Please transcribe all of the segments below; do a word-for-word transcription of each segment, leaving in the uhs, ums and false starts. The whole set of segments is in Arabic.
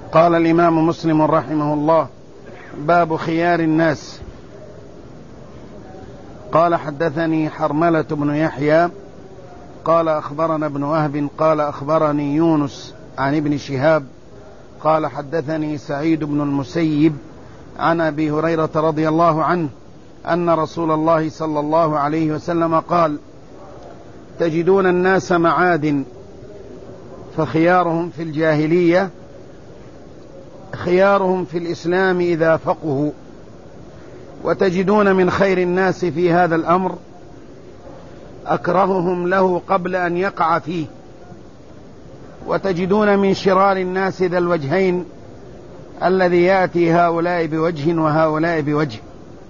قال الإمام مسلم رحمه الله: باب خيار الناس. قال: حدثني حرملة بن يحيى قال أخبرنا ابن وهب قال أخبرني يونس عن ابن شهاب قال حدثني سعيد بن المسيب عن أبي هريرة رضي الله عنه أن رسول الله صلى الله عليه وسلم قال: تجدون الناس معادن فخيارهم في الجاهلية خيارهم في الإسلام إذا فقهوا، وتجدون من خير الناس في هذا الأمر أكرههم له قبل أن يقع فيه، وتجدون من شرار الناس ذا الوجهين الذي يأتي هؤلاء بوجه وهؤلاء بوجه.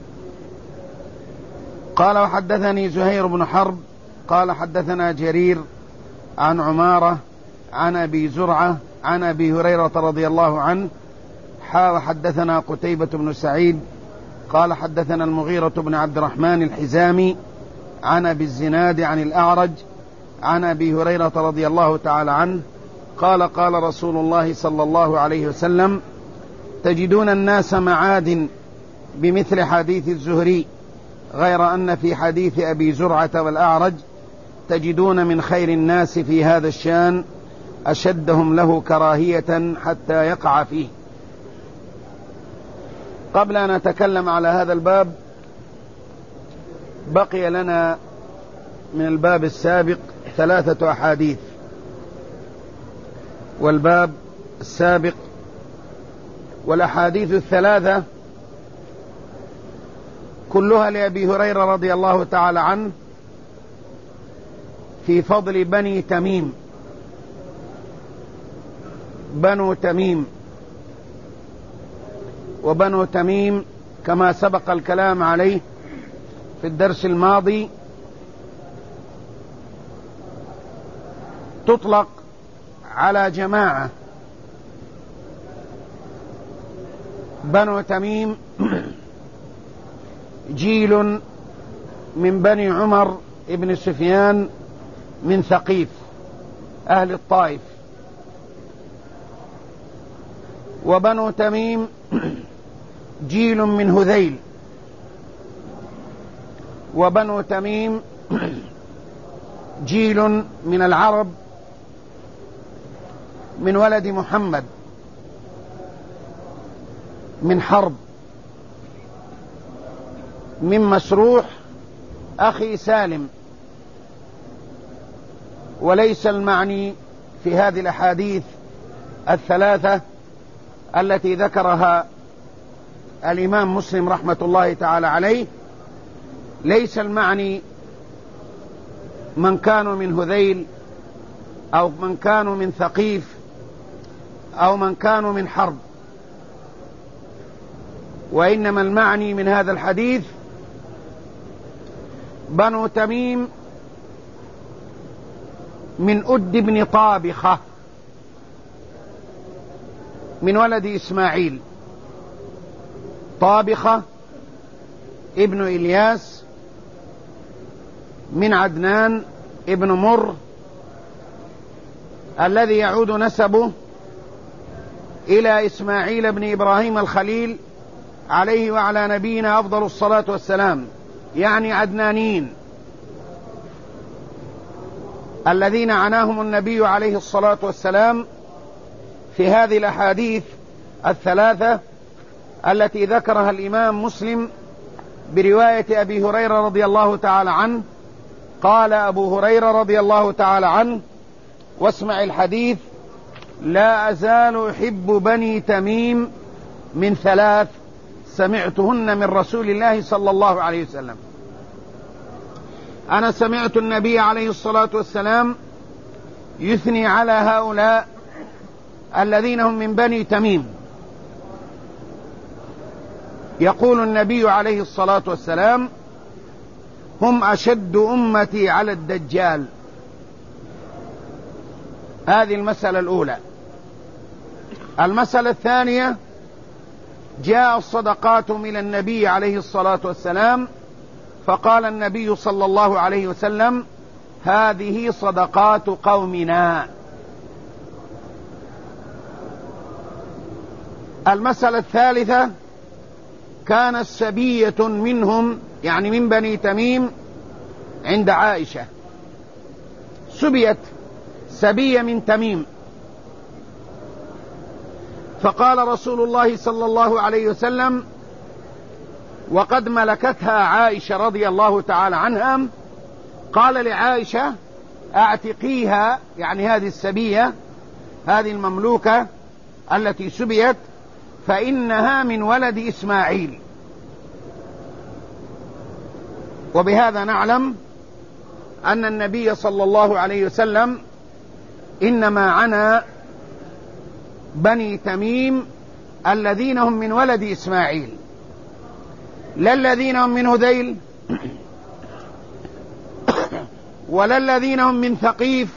قال: وحدثني زهير بن حرب قال حدثنا جرير عن عمارة عن أبي زرعة عن أبي هريرة رضي الله عنه حا حدثنا قتيبة بن سعيد قال حدثنا المغيرة بن عبد الرحمن الحزامي عن أبي الزناد عن الأعرج عن أبي هريرة رضي الله تعالى عنه قال: قال رسول الله صلى الله عليه وسلم: تجدون الناس معادن بمثل حديث الزهري، غير أن في حديث أبي زرعة والأعرج تجدون من خير الناس في هذا الشان أشدهم له كراهية حتى يقع فيه. قبل أن نتكلم على هذا الباب بقي لنا من الباب السابق ثلاثة أحاديث، والباب السابق والأحاديث الثلاثة كلها لأبي هريرة رضي الله تعالى عنه في فضل بني تميم. بنو تميم وبنو تميم كما سبق الكلام عليه في الدرس الماضي تطلق على جماعة. بنو تميم جيل من بني عمر ابن سفيان من ثقيف أهل الطائف، وبنو تميم جيل من هذيل، وبنو تميم جيل من العرب من ولد محمد من حرب من مسروح أخي سالم. وليس المعني في هذه الأحاديث الثلاثة التي ذكرها الإمام مسلم رحمة الله تعالى عليه، ليس المعني من كانوا من هذيل أو من كانوا من ثقيف أو من كانوا من حرب، وإنما المعني من هذا الحديث بنو تميم من أد بن طابخة من ولد إسماعيل. طابخة ابن إلياس من عدنان ابن مر الذي يعود نسبه إلى إسماعيل بن إبراهيم الخليل عليه وعلى نبينا أفضل الصلاة والسلام، يعني عدنانيين الذين عناهم النبي عليه الصلاة والسلام في هذه الأحاديث الثلاثة التي ذكرها الإمام مسلم برواية أبي هريرة رضي الله تعالى عنه. قال أبو هريرة رضي الله تعالى عنه، واسمع الحديث: لا أزال أحب بني تميم من ثلاث سمعتهن من رسول الله صلى الله عليه وسلم. أنا سمعت النبي عليه الصلاة والسلام يثني على هؤلاء الذين هم من بني تميم، يقول النبي عليه الصلاة والسلام: هم أشد أمتي على الدجال. هذه المسألة الأولى. المسألة الثانية: جاء الصدقات من النبي عليه الصلاة والسلام فقال النبي صلى الله عليه وسلم: هذه صدقات قومنا. المسألة الثالثة: كانت سبية منهم يعني من بني تميم عند عائشة، سبيت سبية من تميم، فقال رسول الله صلى الله عليه وسلم وقد ملكتها عائشة رضي الله تعالى عنها، قال لعائشة: اعتقيها، يعني هذه السبية، هذه المملوكة التي سبيت، فإنها من ولد إسماعيل. وبهذا نعلم أن النبي صلى الله عليه وسلم إنما عنى بني تميم الذين هم من ولد إسماعيل، لا الذين هم من هذيل ولا الذين هم من ثقيف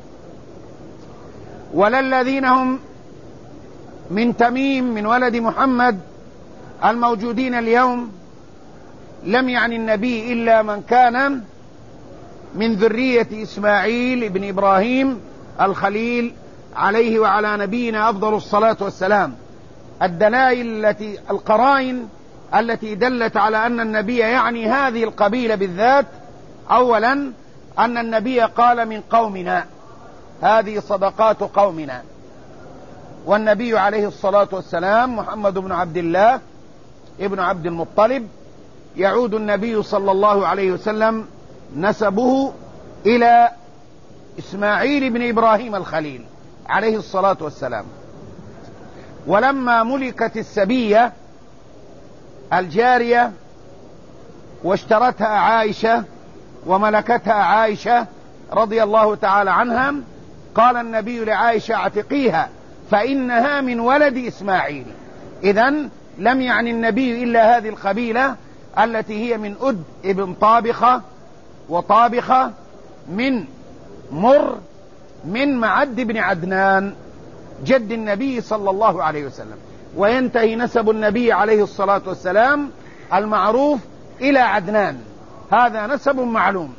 ولا الذين هم من تميم من ولد محمد الموجودين اليوم. لم يعني النبي إلا من كان من ذرية إسماعيل بن إبراهيم الخليل عليه وعلى نبينا أفضل الصلاة والسلام. الدلائل التي القرائن التي دلت على أن النبي يعني هذه القبيلة بالذات: أولا أن النبي قال من قومنا، هذه صدقات قومنا، والنبي عليه الصلاة والسلام محمد بن عبد الله ابن عبد المطلب، يعود النبي صلى الله عليه وسلم نسبه إلى إسماعيل بن إبراهيم الخليل عليه الصلاة والسلام. ولما ملكت السبية الجارية واشترتها عائشة وملكتها عائشة رضي الله تعالى عنها، قال النبي لعائشة: اعتقيها فإنها من ولد إسماعيل. إذن لم يعني النبي إلا هذه القبيلة التي هي من أد ابن طابخة وطابخة من مر من معد بن عدنان جد النبي صلى الله عليه وسلم. وينتهي نسب النبي عليه الصلاة والسلام المعروف إلى عدنان، هذا نسب معلوم.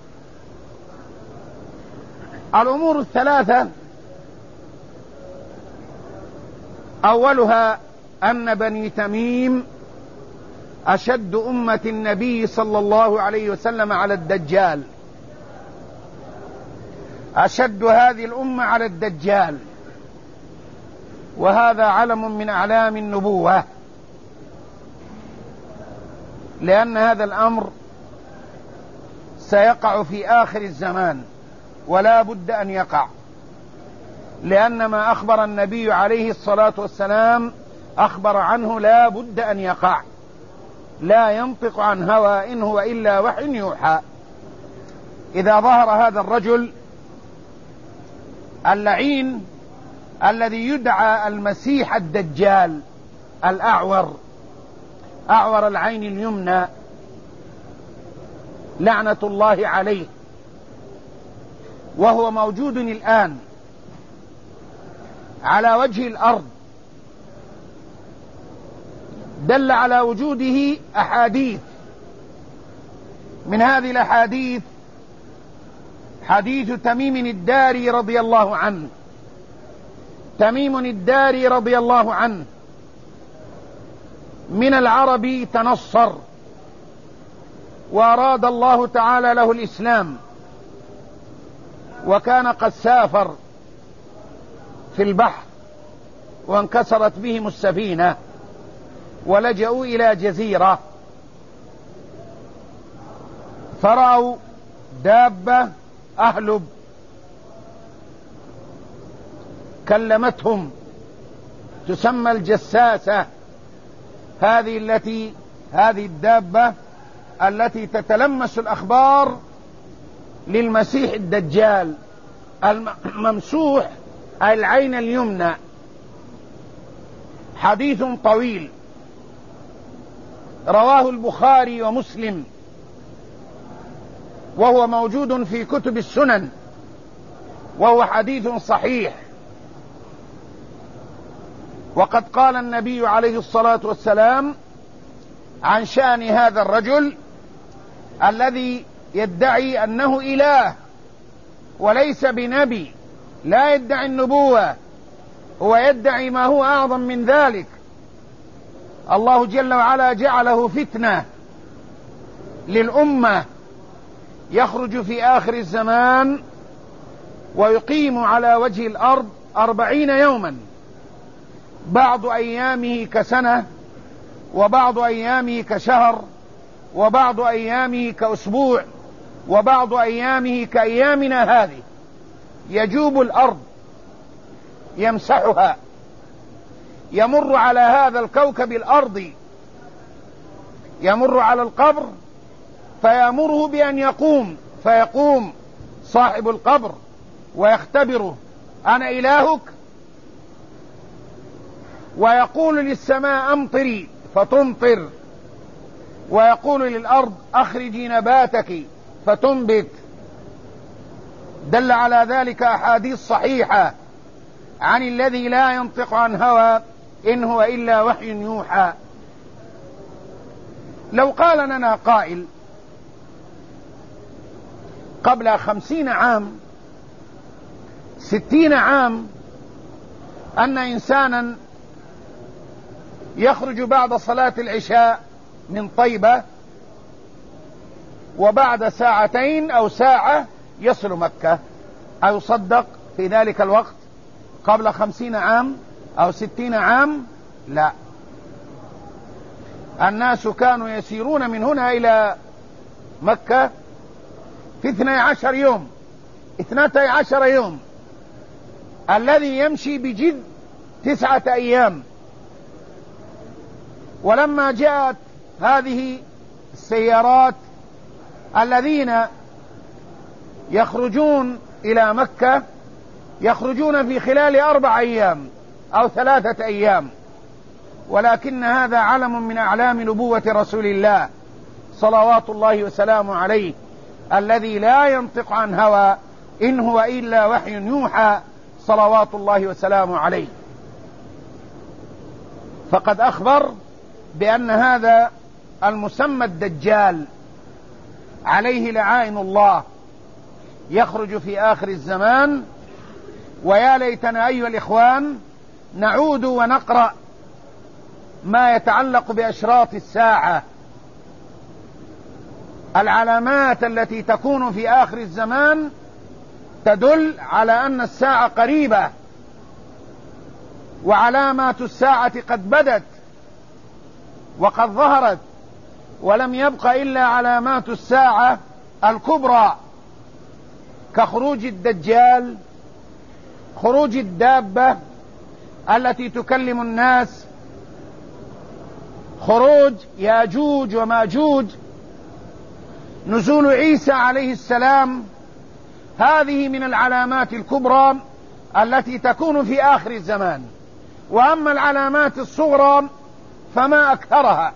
الأمور الثلاثة: أولها أن بني تميم أشد أمة النبي صلى الله عليه وسلم على الدجال، أشد هذه الأمة على الدجال، وهذا علم من أعلام النبوة، لأن هذا الأمر سيقع في آخر الزمان ولا بد أن يقع، لأن ما أخبر النبي عليه الصلاة والسلام أخبر عنه لا بد أن يقع، لا ينطق عن هوى إن هو إلا وحي يوحى. إذا ظهر هذا الرجل اللعين الذي يدعى المسيح الدجال الأعور، أعور العين اليمنى لعنة الله عليه، وهو موجود الآن على وجه الأرض، دل على وجوده أحاديث، من هذه الأحاديث حديث تميم الداري رضي الله عنه. تميم الداري رضي الله عنه من العرب تنصر، وأراد الله تعالى له الإسلام، وكان قد سافر في البحر وانكسرت بهم السفينة ولجأوا إلى جزيرة، فرأوا دابة أهلب كلمتهم تسمى الجساسة، هذه التي هذه الدابة التي تتلمس الأخبار للمسيح الدجال الممسوح العين اليمنى. حديث طويل رواه البخاري ومسلم، وهو موجود في كتب السنن، وهو حديث صحيح. وقد قال النبي عليه الصلاة والسلام عن شأن هذا الرجل الذي يدعي أنه إله وليس بنبي، لا يدعي النبوة، هو يدعي ما هو أعظم من ذلك، الله جل وعلا جعله فتنة للأمة، يخرج في آخر الزمان ويقيم على وجه الأرض أربعين يوما، بعض أيامه كسنة، وبعض أيامه كشهر، وبعض أيامه كأسبوع، وبعض أيامه كأيامنا هذه، يجوب الأرض يمسحها، يمر على هذا الكوكب الأرضي، يمر على القبر فيأمره بأن يقوم، فيقوم صاحب القبر ويختبره: أنا إلهك؟ ويقول للسماء: أمطري، فتمطر، ويقول للأرض: أخرجي نباتك، فتنبت. دل على ذلك أحاديث صحيحة عن الذي لا ينطق عن هوى إن هو إلا وحي يوحى. لو قال لنا قائل قبل خمسين عام ستين عام أن إنسانا يخرج بعد صلاة العشاء من طيبة وبعد ساعتين أو ساعة يصل مكة، أيصدق في ذلك الوقت قبل خمسين عام أو ستين عام؟ لا. الناس كانوا يسيرون من هنا إلى مكة في اثني عشر يوم، اثنتي عشر يوم، الذي يمشي بجد تسعة أيام. ولما جاءت هذه السيارات الذين يخرجون إلى مكة يخرجون في خلال أربع أيام أو ثلاثة أيام، ولكن هذا علم من أعلام نبوة رسول الله صلوات الله وسلامه عليه، الذي لا ينطق عن هوى إن هو إلا وحي يوحى صلوات الله وسلامه عليه. فقد أخبر بأن هذا المسمى الدجال عليه لعائن الله يخرج في آخر الزمان. ويا ليتنا أيها الإخوان نعود ونقرأ ما يتعلق بأشراط الساعة، العلامات التي تكون في آخر الزمان تدل على أن الساعة قريبة، وعلامات الساعة قد بدت وقد ظهرت، ولم يبق إلا علامات الساعة الكبرى كخروج الدجال، خروج الدابة التي تكلم الناس، خروج ياجوج وماجوج، نزول عيسى عليه السلام. هذه من العلامات الكبرى التي تكون في آخر الزمان. وأما العلامات الصغرى فما أكثرها،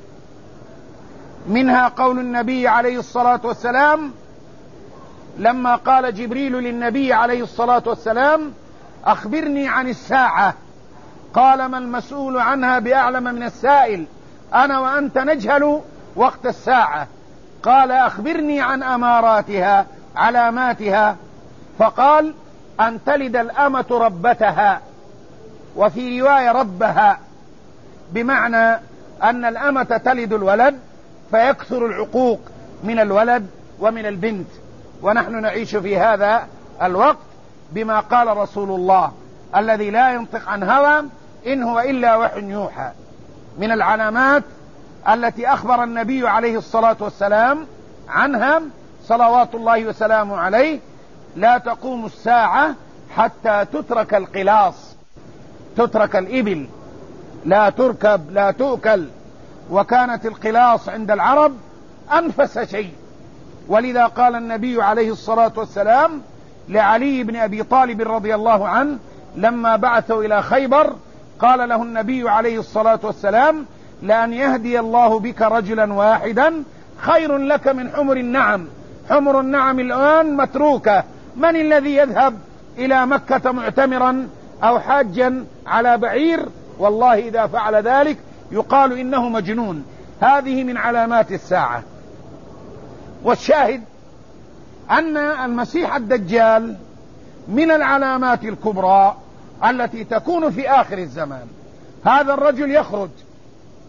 منها قول النبي عليه الصلاة والسلام لما قال جبريل للنبي عليه الصلاة والسلام: أخبرني عن الساعة، قال: ما المسؤول عنها بأعلم من السائل، أنا وأنت نجهل وقت الساعة. قال: أخبرني عن أماراتها، علاماتها، فقال: أن تلد الأمة ربتها، وفي رواية ربها، بمعنى أن الأمة تلد الولد فيكثر العقوق من الولد ومن البنت. ونحن نعيش في هذا الوقت بما قال رسول الله الذي لا ينطق عن هوى إن هو إلا وحي يوحى. من العلامات التي أخبر النبي عليه الصلاة والسلام عنها صلوات الله وسلامه عليه: لا تقوم الساعة حتى تترك القلاص، تترك الإبل، لا تركب لا تؤكل. وكانت القلاص عند العرب أنفس شيء، ولذا قال النبي عليه الصلاة والسلام لعلي بن أبي طالب رضي الله عنه لما بعثوا إلى خيبر، قال له النبي عليه الصلاة والسلام: لأن يهدي الله بك رجلا واحدا خير لك من حمر النعم. حمر النعم الآن متروكة، من الذي يذهب إلى مكة معتمرا أو حاجا على بعير؟ والله إذا فعل ذلك يقال إنه مجنون. هذه من علامات الساعة. والشاهد أن المسيح الدجال من العلامات الكبرى التي تكون في آخر الزمان. هذا الرجل يخرج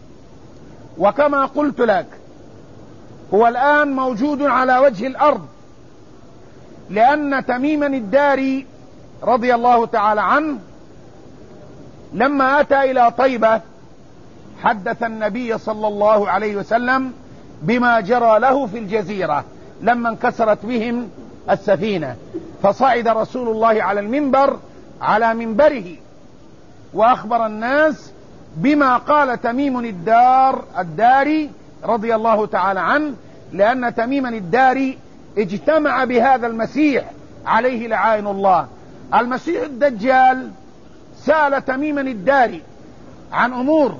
وكما قلت لك هو الآن موجود على وجه الأرض، لأن تميما الداري رضي الله تعالى عنه لما أتى إلى طيبة حدث النبي صلى الله عليه وسلم بما جرى له في الجزيرة لما انكسرت بهم السفينة، فصعد رسول الله على المنبر على منبره وأخبر الناس بما قال تميم الدار الداري رضي الله تعالى عنه، لأن تميما الداري اجتمع بهذا المسيح عليه لعائن الله. المسيح الدجال سأل تميما الداري عن أمور،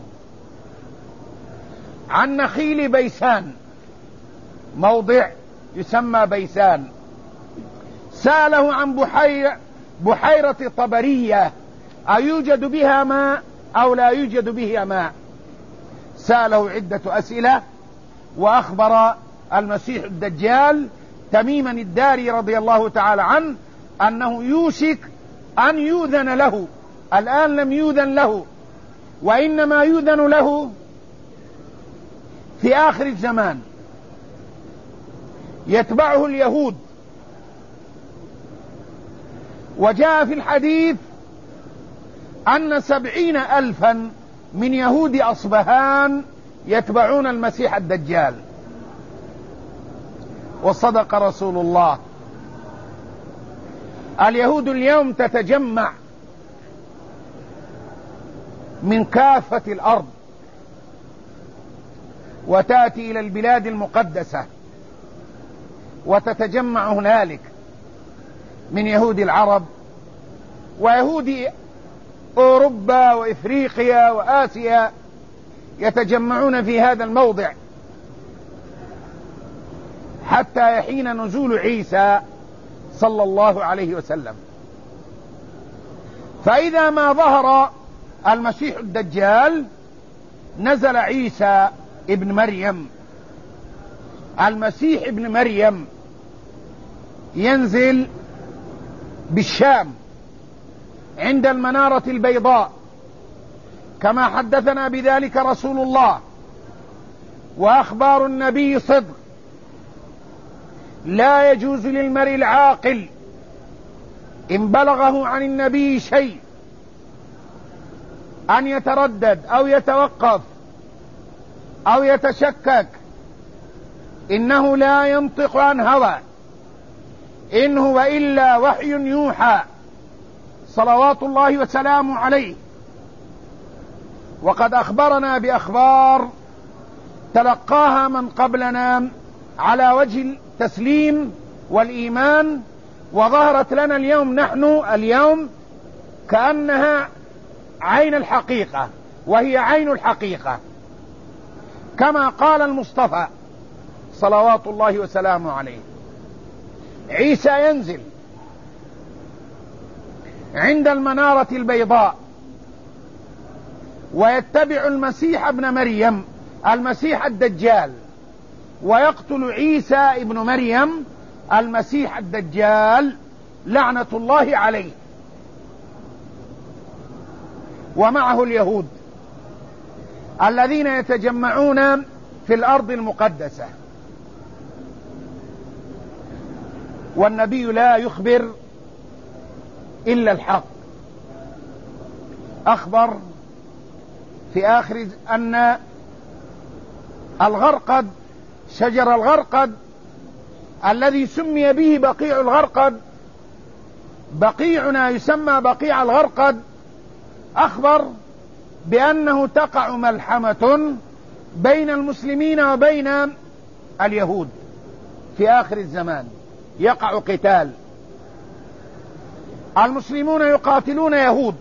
عن نخيل بيسان، موضع يسمى بيسان، سأله عن بحيرة بحيرة طبرية أيوجد بها ماء أو لا يوجد بها ماء، سأله عدة أسئلة، وأخبر المسيح الدجال تميما الداري رضي الله تعالى عنه أنه يوشك أن يؤذن له. الآن لم يؤذن له، وإنما يؤذن له في آخر الزمان، يتبعه اليهود. وجاء في الحديث أن سبعين ألفا من يهود أصبهان يتبعون المسيح الدجال، وصدق رسول الله. اليهود اليوم تتجمع من كافة الأرض وتأتي إلى البلاد المقدسة وتتجمع هنالك من يهود العرب ويهود أوروبا وإفريقيا وآسيا، يتجمعون في هذا الموضع حتى يحين نزول عيسى صلى الله عليه وسلم. فإذا ما ظهر المسيح الدجال نزل عيسى ابن مريم. المسيح ابن مريم ينزل بالشام عند المنارة البيضاء كما حدثنا بذلك رسول الله، وأخبار النبي صدق. لا يجوز للمرء العاقل إن بلغه عن النبي شيء أن يتردد أو يتوقف أو يتشكك. إنه لا ينطق عن هوى، إن هو إلا وحي يوحى صلوات الله وسلامه عليه. وقد أخبرنا بأخبار تلقاها من قبلنا على وجه التسليم والإيمان، وظهرت لنا اليوم نحن اليوم كأنها عين الحقيقة، وهي عين الحقيقة كما قال المصطفى صلوات الله وسلامه عليه. عيسى ينزل عند المنارة البيضاء ويتبع المسيح ابن مريم المسيح الدجال، ويقتل عيسى ابن مريم المسيح الدجال لعنة الله عليه، ومعه اليهود الذين يتجمعون في الأرض المقدسة. والنبي لا يخبر إلا الحق. أخبر في آخر أن الغرقد، شجر الغرقد الذي سمي به بقيع الغرقد، بقيعنا يسمى بقيع الغرقد، أخبر بأنه تقع ملحمة بين المسلمين وبين اليهود في آخر الزمان، يقع قتال، المسلمون يقاتلون يهود،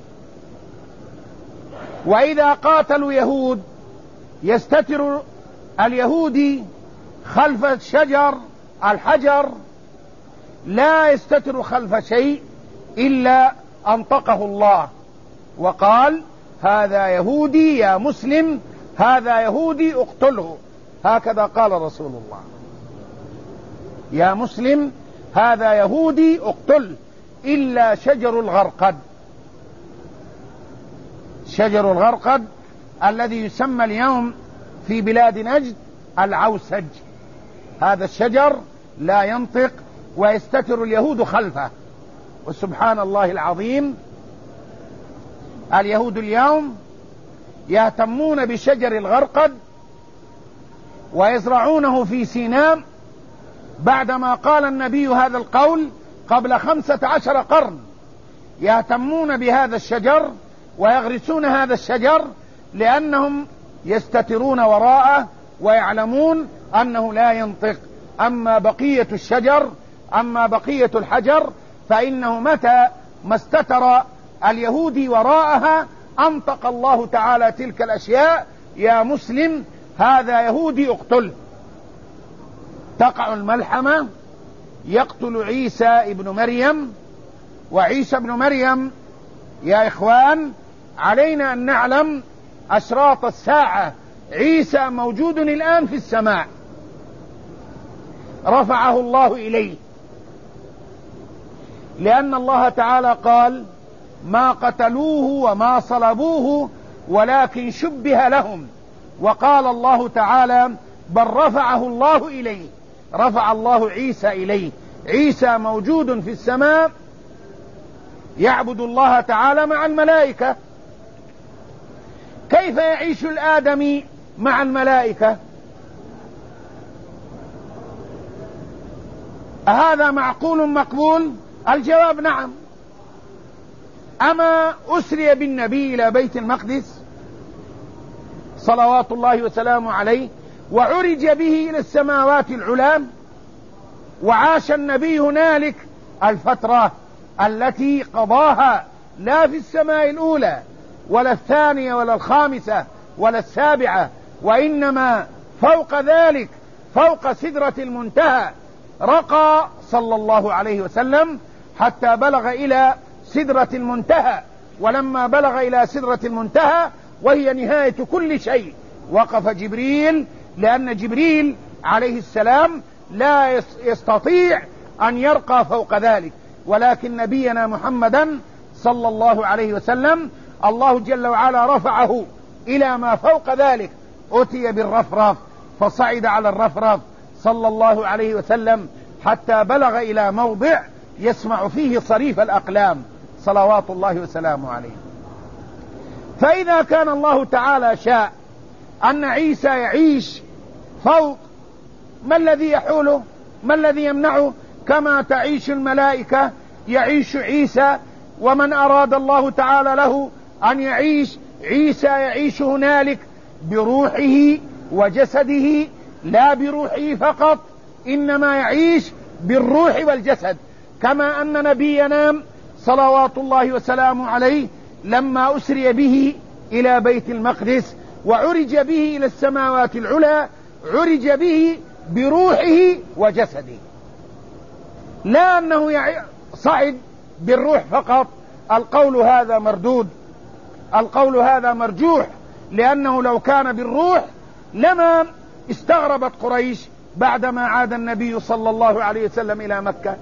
وإذا قاتلوا يهود يستتر اليهودي خلف الشجر الحجر، لا يستتر خلف شيء إلا أنطقه الله وقال: هذا يهودي يا مسلم، هذا يهودي اقتله. هكذا قال رسول الله: يا مسلم هذا يهودي اقتل، إلا شجر الغرقد. شجر الغرقد الذي يسمى اليوم في بلاد نجد العوسج. هذا الشجر لا ينطق ويستتر اليهود خلفه. وسبحان الله العظيم، اليهود اليوم يهتمون بشجر الغرقد ويزرعونه في سيناء بعدما قال النبي هذا القول قبل خمسة عشر قرن. يهتمون بهذا الشجر ويغرسون هذا الشجر لأنهم يستترون وراءه ويعلمون أنه لا ينطق. أما بقية الشجر أما بقية الحجر فإنه متى ما استتر اليهودي وراءها أنطق الله تعالى تلك الأشياء: يا مسلم هذا يهودي اقتله. تقع الملحمة، يقتل عيسى ابن مريم. وعيسى ابن مريم يا إخوان علينا أن نعلم أشراط الساعة. عيسى موجود الآن في السماء، رفعه الله إليه، لأن الله تعالى قال: ما قتلوه وما صلبوه ولكن شبه لهم. وقال الله تعالى: بل رفعه الله إليه، رفع الله عيسى إليه. عيسى موجود في السماء يعبد الله تعالى مع الملائكة. كيف يعيش الآدمي مع الملائكة؟ أهذا معقول مقبول؟ الجواب نعم. أما أسري بالنبي إلى بيت المقدس صلوات الله وسلامه عليه وعرج به إلى السماوات العلى، وعاش النبي هنالك الفترة التي قضاها لا في السماء الأولى ولا الثانية ولا الخامسة ولا السابعة، وإنما فوق ذلك فوق سدرة المنتهى رقى صلى الله عليه وسلم حتى بلغ إلى سدرة المنتهى. ولما بلغ إلى سدرة المنتهى وهي نهاية كل شيء وقف جبريل، لأن جبريل عليه السلام لا يستطيع أن يرقى فوق ذلك، ولكن نبينا محمدا صلى الله عليه وسلم الله جل وعلا رفعه إلى ما فوق ذلك. أتي بالرفرف فصعد على الرفرف صلى الله عليه وسلم حتى بلغ إلى موضع يسمع فيه صريف الأقلام صلوات الله وسلامه عليه. فإذا كان الله تعالى شاء أن عيسى يعيش فوق، ما الذي يحوله؟ ما الذي يمنعه؟ كما تعيش الملائكة يعيش عيسى، ومن أراد الله تعالى له أن يعيش عيسى يعيش هنالك بروحه وجسده، لا بروحه فقط، إنما يعيش بالروح والجسد. كما أن نبينا صلوات الله وسلامه عليه لما أسري به إلى بيت المقدس وعرج به إلى السماوات العلى عرج به بروحه وجسده، لا أنه صعد بالروح فقط. القول هذا مردود، القول هذا مرجوح، لأنه لو كان بالروح لما استغربت قريش بعدما عاد النبي صلى الله عليه وسلم إلى مكة.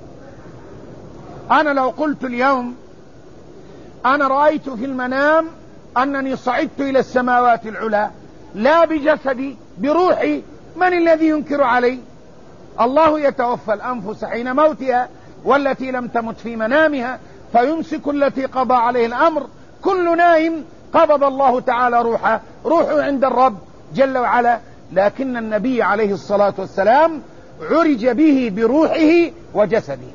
أنا لو قلت اليوم أنا رأيت في المنام أنني صعدت إلى السماوات العلى لا بجسدي بروحي، من الذي ينكر علي؟ الله يتوفى الأنفس حين موتها والتي لم تمت في منامها فيمسك التي قضى عليه الأمر. كل نائم قبض الله تعالى روحه، روحه عند الرب جل وعلا. لكن النبي عليه الصلاة والسلام عرج به بروحه وجسده،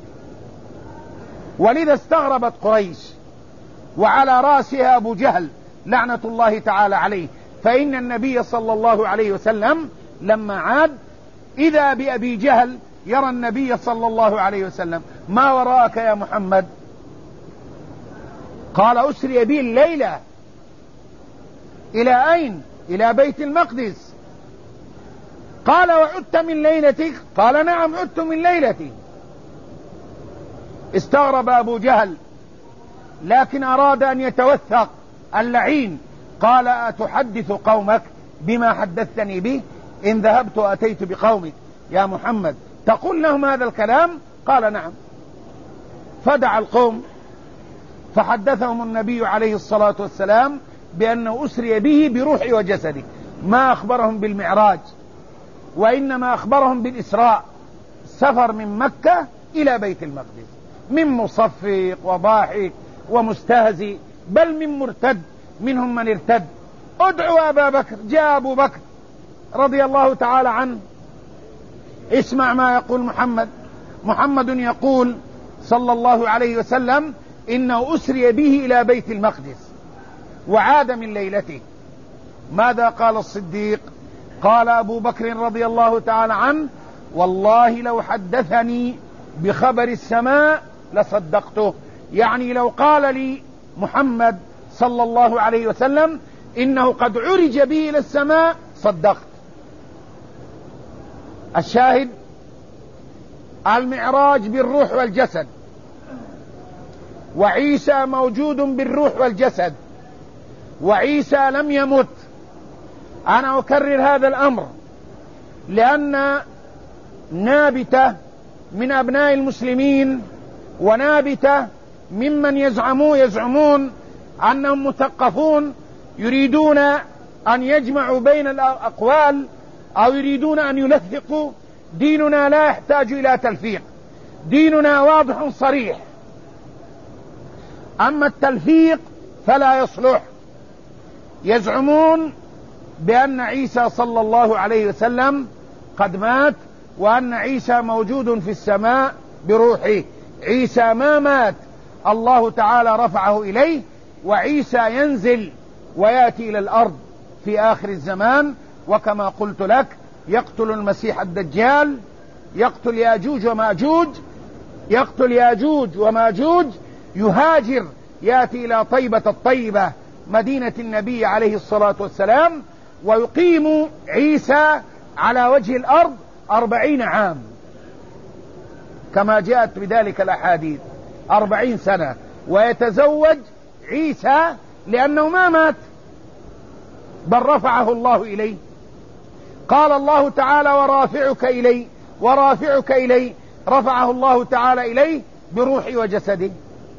ولذا استغربت قريش، وعلى رأسها أبو جهل لعنة الله تعالى عليه. فإن النبي صلى الله عليه وسلم لما عاد إذا بأبي جهل يرى النبي صلى الله عليه وسلم: ما وراءك يا محمد؟ قال: أسري بي الليلة. إلى أين؟ إلى بيت المقدس. قال: وعدت من ليلتك؟ قال: نعم عدت من ليلتي. استغرب أبو جهل، لكن أراد أن يتوثق اللعين. قال: أتحدث قومك بما حدثتني به؟ إن ذهبت وأتيت بقومك يا محمد تقول لهم هذا الكلام؟ قال: نعم. فدعا القوم فحدثهم النبي عليه الصلاة والسلام بأنه أسري به بروحه وجسده. ما أخبرهم بالمعراج، وإنما أخبرهم بالإسراء، سفر من مكة إلى بيت المقدس، من مصفق وضاحك ومستهزئ، بل من مرتد، منهم من ارتد. ادعوا أبا بكر. جاء أبو بكر رضي الله تعالى عنه. اسمع ما يقول محمد. محمد يقول صلى الله عليه وسلم: إنه أسري به إلى بيت المقدس وعاد من ليلته. ماذا قال الصديق؟ قال أبو بكر رضي الله تعالى عنه: والله لو حدثني بخبر السماء لصدقته. يعني لو قال لي محمد صلى الله عليه وسلم إنه قد عرج به إلى السماء صدقت. الشاهد: المعراج بالروح والجسد، وعيسى موجود بالروح والجسد، وعيسى لم يمت. أنا أكرر هذا الأمر لأن نابتة من أبناء المسلمين ونابتة ممن يزعمون يزعمون أنهم مثقفون يريدون أن يجمعوا بين الأقوال أو يريدون أن يلفقوا. ديننا لا يحتاج إلى تلفيق، ديننا واضح صريح. أما التلفيق فلا يصلح. يزعمون بأن عيسى صلى الله عليه وسلم قد مات، وأن عيسى موجود في السماء بروحه. عيسى ما مات، الله تعالى رفعه إليه، وعيسى ينزل ويأتي إلى الأرض في آخر الزمان. وكما قلت لك: يقتل المسيح الدجال، يقتل ياجوج وماجوج، يقتل ياجوج وماجوج، يهاجر يأتي إلى طيبة الطيبة مدينة النبي عليه الصلاة والسلام، ويقيم عيسى على وجه الأرض أربعين عام كما جاءت بذلك الأحاديث، أربعين سنة. ويتزوج عيسى لأنه ما مات، بل رفعه الله إليه. قال الله تعالى: ورافعك إلي، ورافعك إلي، رفعه الله تعالى إليه بروحه وجسده.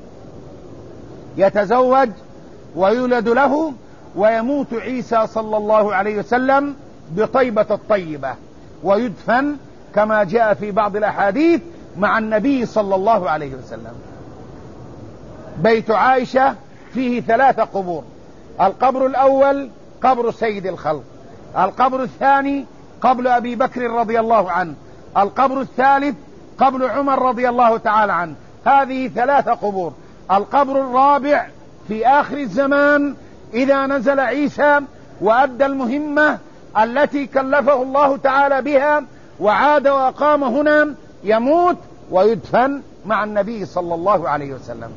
يتزوج ويولد له، ويموت عيسى صلى الله عليه وسلم بطيبة الطيبة، ويدفن كما جاء في بعض الأحاديث مع النبي صلى الله عليه وسلم. بيت عائشة فيه ثلاثة قبور: القبر الأول قبر سيد الخلق، القبر الثاني قبر أبي بكر رضي الله عنه، القبر الثالث قبر عمر رضي الله تعالى عنه. هذه ثلاثة قبور. القبر الرابع في آخر الزمان إذا نزل عيسى وأدى المهمة التي كلفه الله تعالى بها وعاد وأقام هنا، يموت ويدفن مع النبي صلى الله عليه وسلم.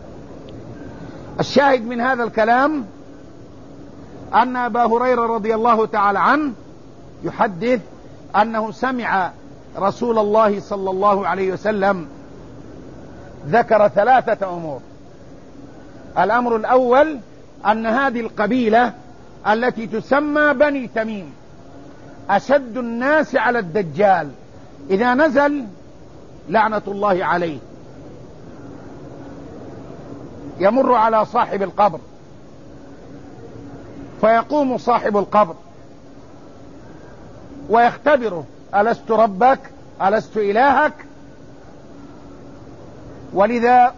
الشاهد من هذا الكلام أن أبا هريرة رضي الله تعالى عنه يحدث أنه سمع رسول الله صلى الله عليه وسلم ذكر ثلاثة أمور. الأمر الأول أن هذه القبيلة التي تسمى بني تميم أشد الناس على الدجال. إذا نزل لعنة الله عليه يمر على صاحب القبر، فيقوم صاحب القبر ويختبره: ألست ربك؟ ألست إلهك؟ ولذا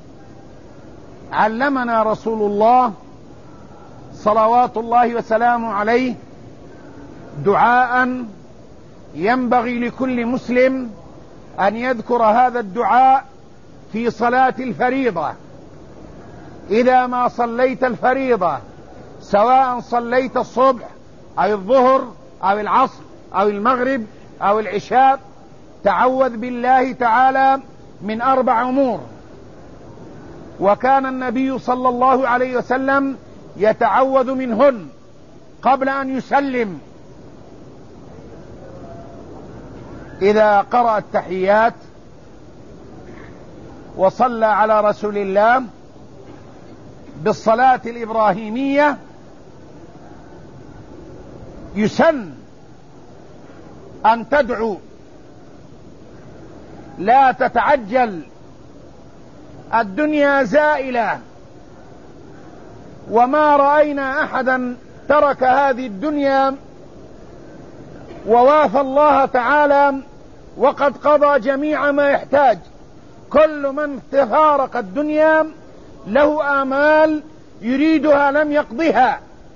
علمنا رسول الله صلوات الله وسلامه عليه دعاء ينبغي لكل مسلم أن يذكر هذا الدعاء في صلاة الفريضة. إذا ما صليت الفريضة، سواء صليت الصبح أو الظهر أو العصر أو المغرب أو العشاء، تعوذ بالله تعالى من أربع أمور. وكان النبي صلى الله عليه وسلم يتعوذ منهن قبل أن يسلم: إذا قرأ التحيات وصلى على رسول الله بالصلاة الإبراهيمية، يسن أن تدعو، لا تتعجل، الدنيا زائلة، وما رأينا أحدا ترك هذه الدنيا ووافى الله تعالى وقد قضى جميع ما يحتاج. كل من تفارق الدنيا له آمال يريدها لم يقضها،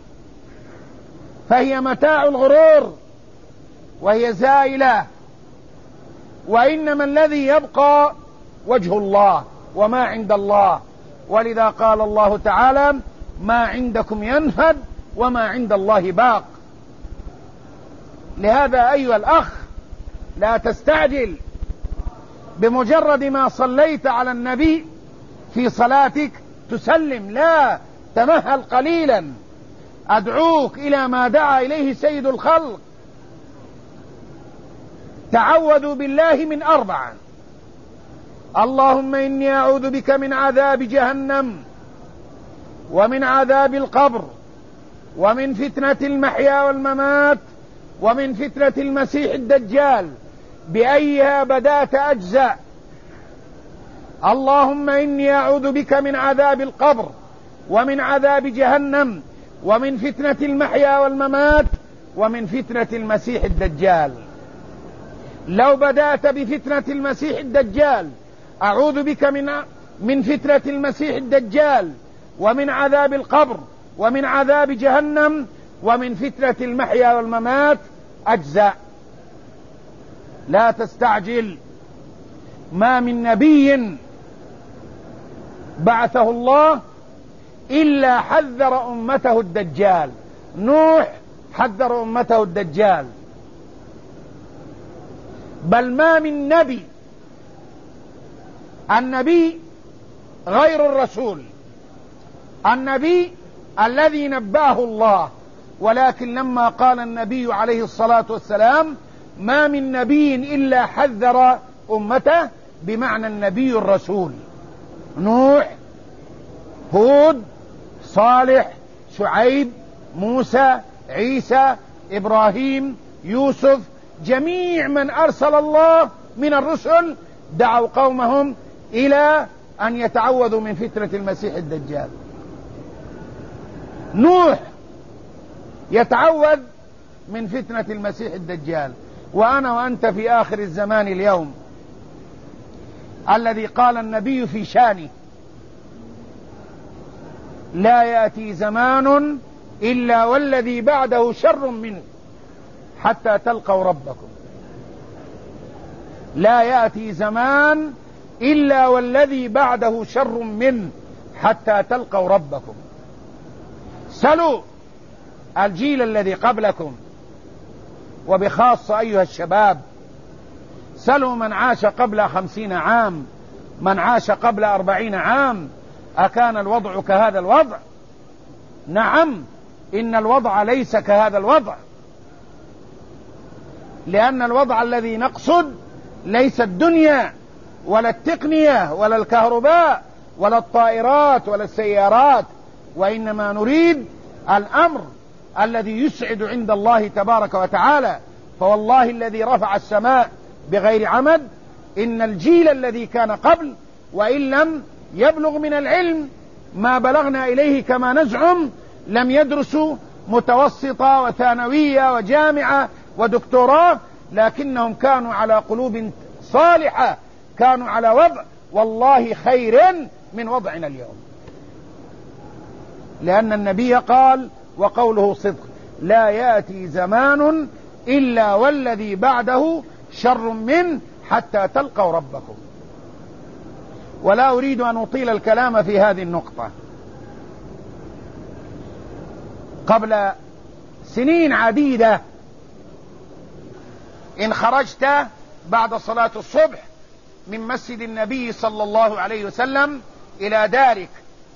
فهي متاع الغرور وهي زائلة، وإنما الذي يبقى وجه الله وما عند الله. ولذا قال الله تعالى: ما عندكم ينفد وما عند الله باق. لهذا أيها الأخ لا تستعجل، بمجرد ما صليت على النبي في صلاتك تسلم، لا، تمهل قليلا. أدعوك إلى ما دعا إليه سيد الخلق. تعوذوا بالله من أربع: اللهم إني أعوذ بك من عذاب جهنم ومن عذاب القبر ومن فتنة المحيا والممات ومن فتنة المسيح الدجال. بأيها بدأت أجزاء. اللهم إني أعوذ بك من عذاب القبر ومن عذاب جهنم ومن فتنة المحيا والممات ومن فتنة المسيح الدجال. لو بدأت بفتنة المسيح الدجال: أعوذ بك من من فتنة المسيح الدجال ومن عذاب القبر ومن عذاب جهنم ومن فتنة المحيا والممات، أجزاء. لا تستعجل. ما من نبي بعثه الله إلا حذر أمته الدجال. نوح حذر أمته الدجال. بل ما من نبي، النبي غير الرسول، النبي الذي نباه الله. ولكن لما قال النبي عليه الصلاة والسلام: ما من نبي إلا حذر أمته، بمعنى النبي الرسول. نوح، هود، صالح، شعيب، موسى، عيسى، إبراهيم، يوسف، جميع من أرسل الله من الرسل دعوا قومهم إلى أن يتعوذوا من فتنة المسيح الدجال. نوح يتعوذ من فتنة المسيح الدجال، وأنا وأنت في آخر الزمان اليوم الذي قال النبي في شانه: لا يأتي زمان إلا والذي بعده شر منه حتى تلقوا ربكم. لا يأتي زمان إلا والذي بعده شر منه حتى تلقوا ربكم. سلوا الجيل الذي قبلكم، وبخاصة أيها الشباب، سلوا من عاش قبل خمسين عام، من عاش قبل أربعين عام، أكان الوضع كهذا الوضع؟ نعم، إن الوضع ليس كهذا الوضع، لأن الوضع الذي نقصد ليس الدنيا ولا التقنية ولا الكهرباء ولا الطائرات ولا السيارات، وإنما نريد الأمر الذي يسعد عند الله تبارك وتعالى. فوالله الذي رفع السماء بغير عمد، إن الجيل الذي كان قبل وإن لم يبلغ من العلم ما بلغنا إليه كما نزعم، لم يدرسوا متوسطة وثانوية وجامعة ودكتوراه، لكنهم كانوا على قلوب صالحة، كانوا على وضع والله خير من وضعنا اليوم. لأن النبي قال، وقوله صدق: لا يأتي زمان إلا والذي بعده شر منه حتى تلقوا ربكم. ولا أريد أن أطيل الكلام في هذه النقطة. قبل سنين عديدة إن خرجت بعد صلاة الصبح من مسجد النبي صلى الله عليه وسلم إلى دارك،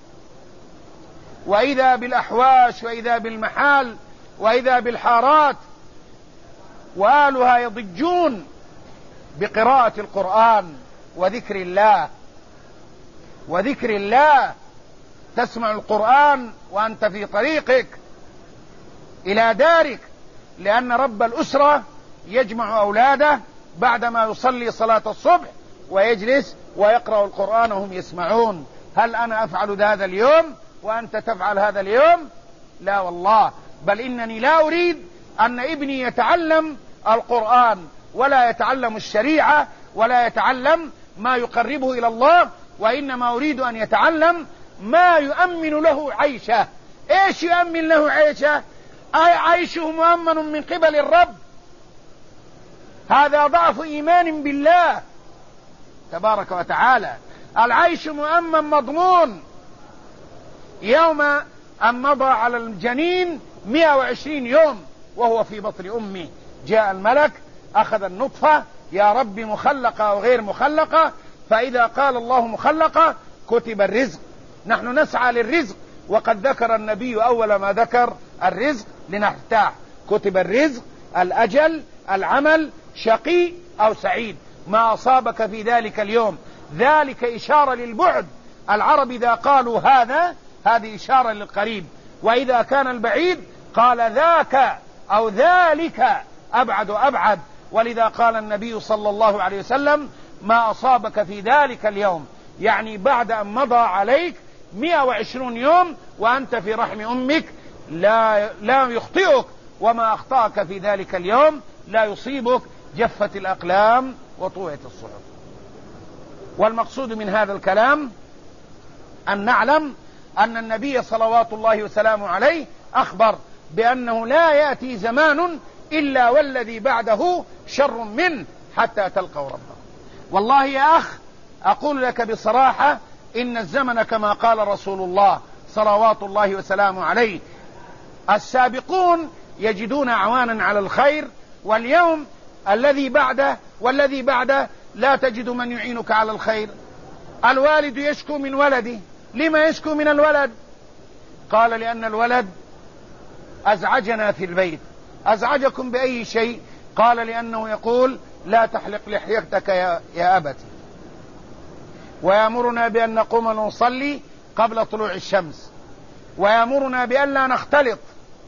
وإذا بالأحواش وإذا بالمحال وإذا بالحارات وآلها يضجون بقراءة القرآن وذكر الله وذكر الله. تسمع القرآن وأنت في طريقك إلى دارك، لأن رب الأسرة يجمع أولاده بعدما يصلي صلاة الصبح ويجلس ويقرأ القرآن وهم يسمعون. هل أنا أفعل هذا اليوم وأنت تفعل هذا اليوم؟ لا والله. بل إنني لا أريد أن ابني يتعلم القرآن ولا يتعلم الشريعة ولا يتعلم ما يقربه إلى الله، وإنما أريد أن يتعلم ما يؤمن له عيشه. إيش يؤمن له عيشه؟ أي عيشه مؤمن من قبل الرب. هذا ضعف إيمان بالله تبارك وتعالى. العيش مؤمن مضمون. يوم أن مضى على الجنين مئة وعشرين يوم وهو في بطن أمه، جاء الملك أخذ النطفة، يا رب مخلقة أو غير مخلقة، فإذا قال الله مخلقة كتب الرزق. نحن نسعى للرزق، وقد ذكر النبي أول ما ذكر الرزق لنرتاح. كتب الرزق، الأجل، العمل، شقي أو سعيد، ما أصابك في ذلك اليوم. ذلك إشارة للبعد. العرب إذا قالوا هذا، هذه إشارة للقريب، وإذا كان البعيد قال ذاك أو ذلك، أبعد وأبعد. ولذا قال النبي صلى الله عليه وسلم ما أصابك في ذلك اليوم، يعني بعد أن مضى عليك مئة وعشرين يوم وأنت في رحم أمك لا, لا يخطئك، وما أخطأك في ذلك اليوم لا يصيبك، جفت الأقلام وطويت الصحف. والمقصود من هذا الكلام أن نعلم أن النبي صلوات الله وسلامه عليه أخبر بأنه لا يأتي زمان إلا والذي بعده شر منه حتى تلقوا ربه. والله يا أخ أقول لك بصراحة إن الزمن كما قال رسول الله صلوات الله وسلامه عليه السابقون يجدون أعوانا على الخير، واليوم الذي بعده والذي بعده لا تجد من يعينك على الخير. الوالد يشكو من ولده. لما يشكو من الولد؟ قال لأن الولد أزعجنا في البيت. أزعجكم بأي شيء؟ قال لأنه يقول لا تحلق لحيتك يا, يا أبتي، ويأمرنا بأن نقوم ونصلي قبل طلوع الشمس، ويأمرنا بأن لا نختلط.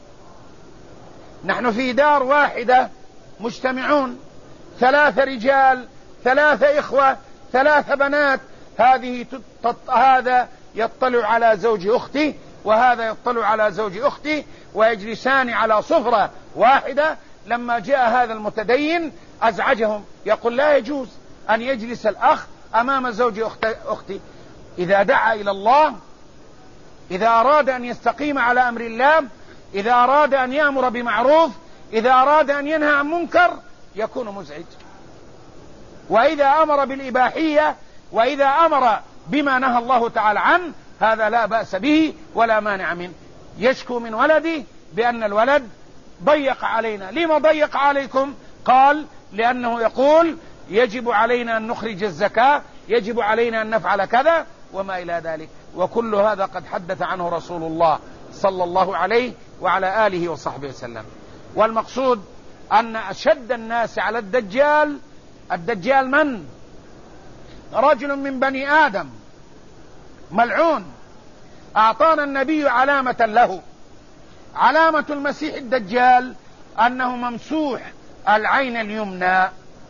نحن في دار واحدة مجتمعون، ثلاثة رجال، ثلاثة إخوة، ثلاثة بنات. هذه تط... هذا يطلع على زوج أختي، وهذا يطلع على زوج أختي، ويجلسان على صفرة واحدة. لما جاء هذا المتدين أزعجهم، يقول لا يجوز أن يجلس الأخ أمام زوج أختي. إذا دعا إلى الله، إذا أراد أن يستقيم على أمر الله، إذا أراد أن يأمر بمعروف، إذا أراد أن ينهى عن منكر، يكون مزعج. وإذا أمر بالإباحية، وإذا أمر بما نهى الله تعالى عنه، هذا لا بأس به ولا مانع منه. يشكو من ولدي بأن الولد ضيق علينا. لما ضيق عليكم؟ قال لأنه يقول يجب علينا أن نخرج الزكاة، يجب علينا أن نفعل كذا وما إلى ذلك. وكل هذا قد حدث عنه رسول الله صلى الله عليه وعلى آله وصحبه وسلم. والمقصود أن أشد الناس على الدجال، الدجال من؟ رجل من بني آدم ملعون. أعطانا النبي علامة له. علامة المسيح الدجال أنه ممسوح العين اليمنى،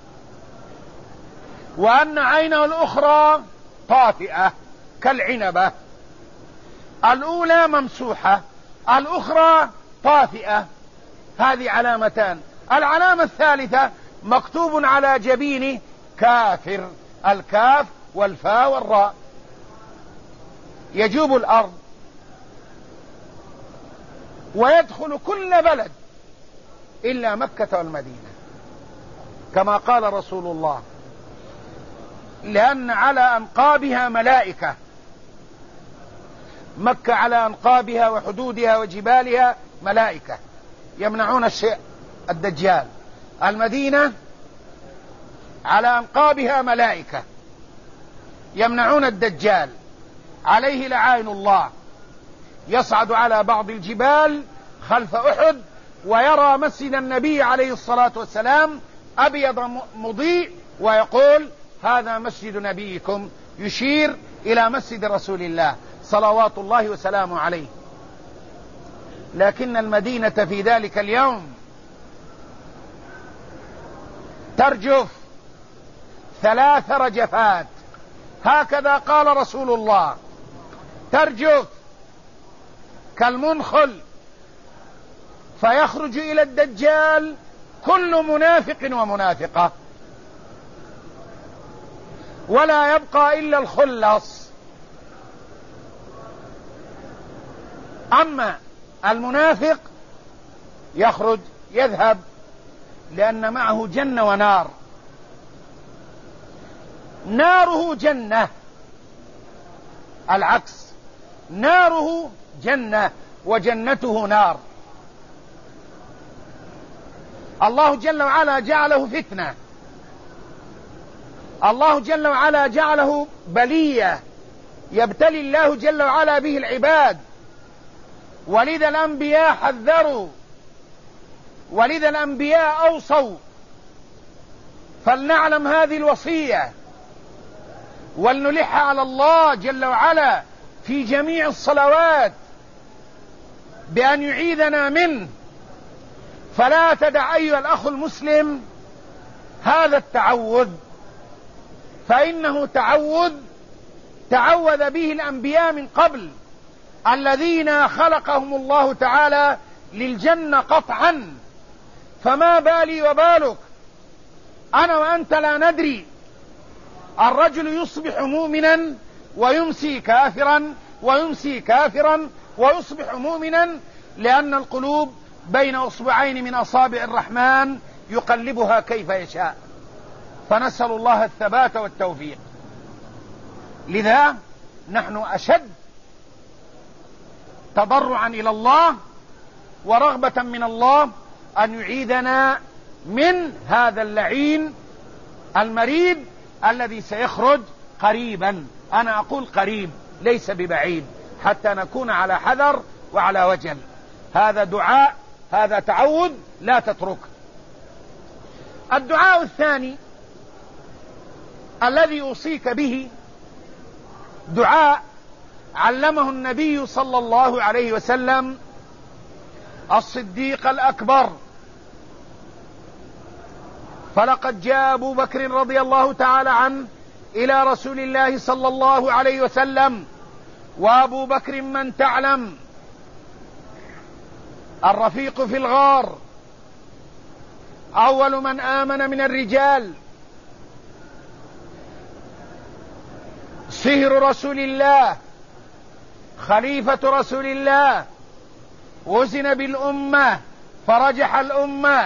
وأن عينه الأخرى طافئة كالعنبة. الأولى ممسوحة، الأخرى طافئة. هذه علامتان. العلامة الثالثة مكتوب على جبينه كافر، الكاف والفاء والراء. يجوب الأرض ويدخل كل بلد إلا مكة والمدينة، كما قال رسول الله، لأن على أنقابها ملائكة. مكة على أنقابها وحدودها وجبالها ملائكة يمنعون الشيء الدجال. المدينة على أنقابها ملائكة يمنعون الدجال. عليه لعائن الله. يصعد على بعض الجبال خلف أحد ويرى مسجد النبي عليه الصلاة والسلام أبيض مضيء، ويقول هذا مسجد نبيكم، يشير إلى مسجد رسول الله صلوات الله وسلامه عليه. لكن المدينة في ذلك اليوم ترجف ثلاث رجفات، هكذا قال رسول الله، ترجف كالمنخل فيخرج إلى الدجال كل منافق ومنافقة، ولا يبقى إلا الخلص. أما المنافق يخرج يذهب لأن معه جنة ونار، ناره جنة، العكس، ناره جنة وجنته نار. الله جل وعلا جعله فتنة، الله جل وعلا جعله بلية يبتلي الله جل وعلا به العباد، ولذا الأنبياء حذروا، ولذا الأنبياء أوصوا. فلنعلم هذه الوصية ولنلح على الله جل وعلا في جميع الصلوات بأن يعيذنا منه. فلا تدع أيها الأخ المسلم هذا التعوذ، فإنه تعوذ تعوذ به الأنبياء من قبل، الذين خلقهم الله تعالى للجنة قطعا. فما بالي وبالك أنا وأنت لا ندري، الرجل يصبح مؤمنا ويمسي كافرا، ويمسي كافرا ويصبح مؤمنا، لأن القلوب بين أصبعين من أصابع الرحمن يقلبها كيف يشاء. فنسأل الله الثبات والتوفيق. لذا نحن أشد تضرعا إلى الله ورغبة من الله أن يعيذنا من هذا اللعين المريد الذي سيخرج قريبا. أنا أقول قريب ليس ببعيد، حتى نكون على حذر وعلى وجل. هذا دعاء، هذا تعوذ لا تتركه. الدعاء الثاني الذي أوصيك به دعاء علمه النبي صلى الله عليه وسلم الصديق الأكبر. فلقد جاء أبو بكر رضي الله تعالى عنه إلى رسول الله صلى الله عليه وسلم، وأبو بكر من تعلم الرفيق في الغار، أول من آمن من الرجال، صهر رسول الله، خليفة رسول الله، وزن بالأمة فرجح الأمة،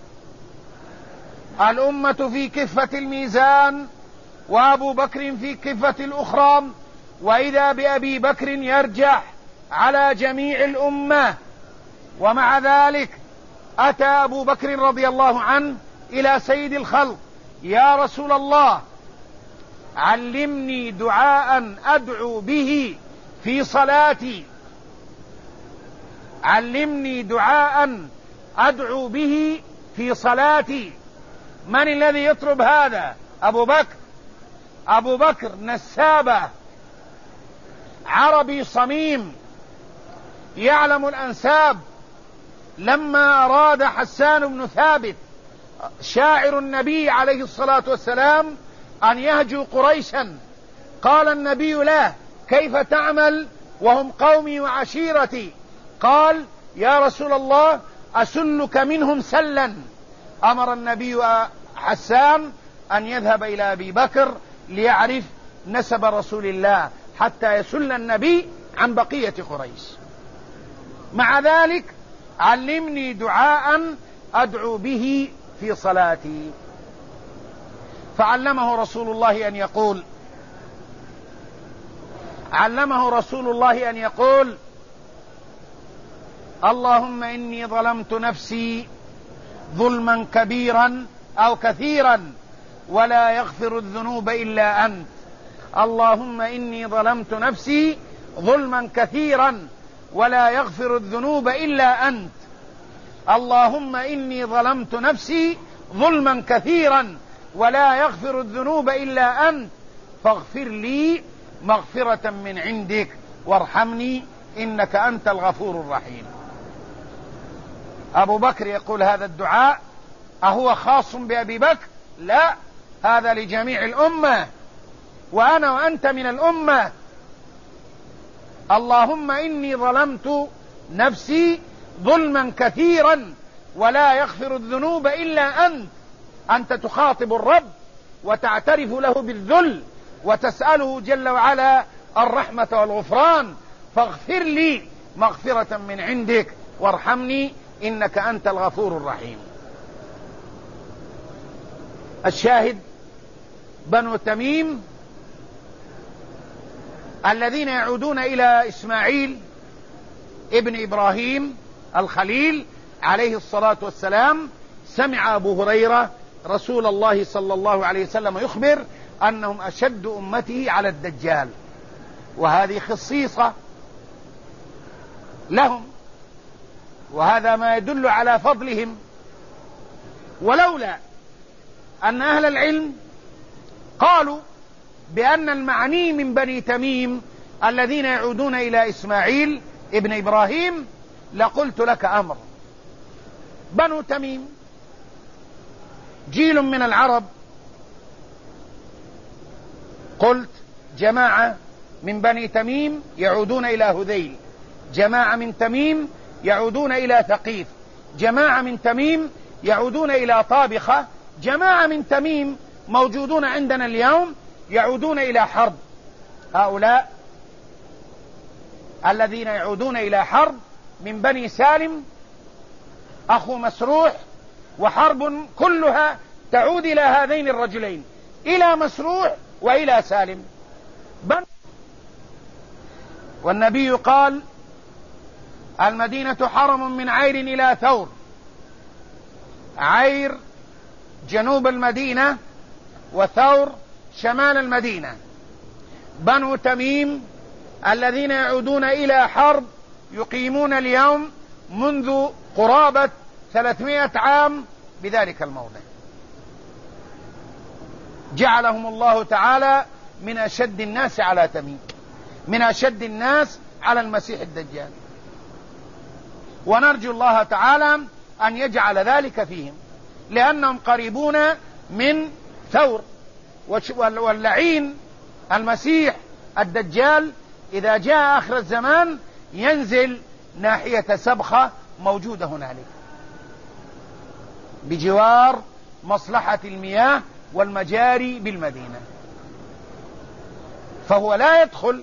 الأمة في كفة الميزان وأبو بكر في كفة الأخرى، وإذا بأبي بكر يرجح على جميع الأمة. ومع ذلك أتى أبو بكر رضي الله عنه إلى سيد الخلق: يا رسول الله، علمني دعاء أدعو به في صلاتي، علمني دعاء أدعو به في صلاتي. من الذي يطلب هذا؟ أبو بكر. أبو بكر نسابة، عربي صميم، يعلم الأنساب. لما أراد حسان بن ثابت شاعر النبي عليه الصلاة والسلام أن يهجو قريشا، قال النبي له: كيف تعمل وهم قومي وعشيرتي؟ قال: يا رسول الله، أسلك منهم سلا. أمر النبي حسان أن يذهب إلى أبي بكر ليعرف نسب رسول الله حتى يسل النبي عن بقية قريش. مع ذلك علمني دعاء أدعو به في صلاتي. فعلمه رسول الله أن يقول علمه رسول الله أن يقول: اللهم إني ظلمت نفسي ظلما كبيرا أو كثيرا ولا يغفر الذنوب إلا أنت. اللهم إني ظلمت نفسي ظلما كثيرا ولا يغفر الذنوب إلا أنت. اللهم إني ظلمت نفسي ظلما كثيرا ولا يغفر الذنوب إلا أنت، فاغفر لي مغفرة من عندك وارحمني إنك أنت الغفور الرحيم. أبو بكر يقول هذا الدعاء. أهو خاص بأبي بكر؟ لا، هذا لجميع الأمة، وأنا وأنت من الأمة. اللهم إني ظلمت نفسي ظلما كثيرا ولا يغفر الذنوب إلا أنت. أنت تخاطب الرب وتعترف له بالذل وتسأله جل وعلا الرحمة والغفران، فاغفر لي مغفرة من عندك وارحمني إنك أنت الغفور الرحيم. الشاهد بنو تميم الذين يعودون إلى إسماعيل ابن إبراهيم الخليل عليه الصلاة والسلام. سمع أبو هريرة رسول الله صلى الله عليه وسلم يخبر أنهم أشد أمته على الدجال، وهذه خصيصة لهم، وهذا ما يدل على فضلهم. ولولا أن أهل العلم قالوا بأن المعني من بني تميم الذين يعودون إلى إسماعيل ابن إبراهيم لقلت لك أمر. بنو تميم جيل من العرب، قلت جماعة من بني تميم يعودون إلى هذيل، جماعة من تميم يعودون إلى ثقيف، جماعة من تميم يعودون إلى طابخة، جماعة من تميم موجودون عندنا اليوم يعودون إلى حرب. هؤلاء الذين يعودون إلى حرب من بني سالم أخو مسروح، وحرب كلها تعود إلى هذين الرجلين، إلى مسروح وإلى سالم. والنبي قال المدينة حرم من عير إلى ثور. عير جنوب المدينة وثور شمال المدينة. بنو تميم الذين يعودون إلى حرب يقيمون اليوم منذ قرابة ثلاثمائة عام بذلك الموضع. جعلهم الله تعالى من أشد الناس على تميم، من أشد الناس على المسيح الدجال، ونرجو الله تعالى أن يجعل ذلك فيهم، لأنهم قريبون من ثور. واللعين المسيح الدجال إذا جاء آخر الزمان ينزل ناحية سبخة موجودة هنالك بجوار مصلحة المياه والمجاري بالمدينة، فهو لا يدخل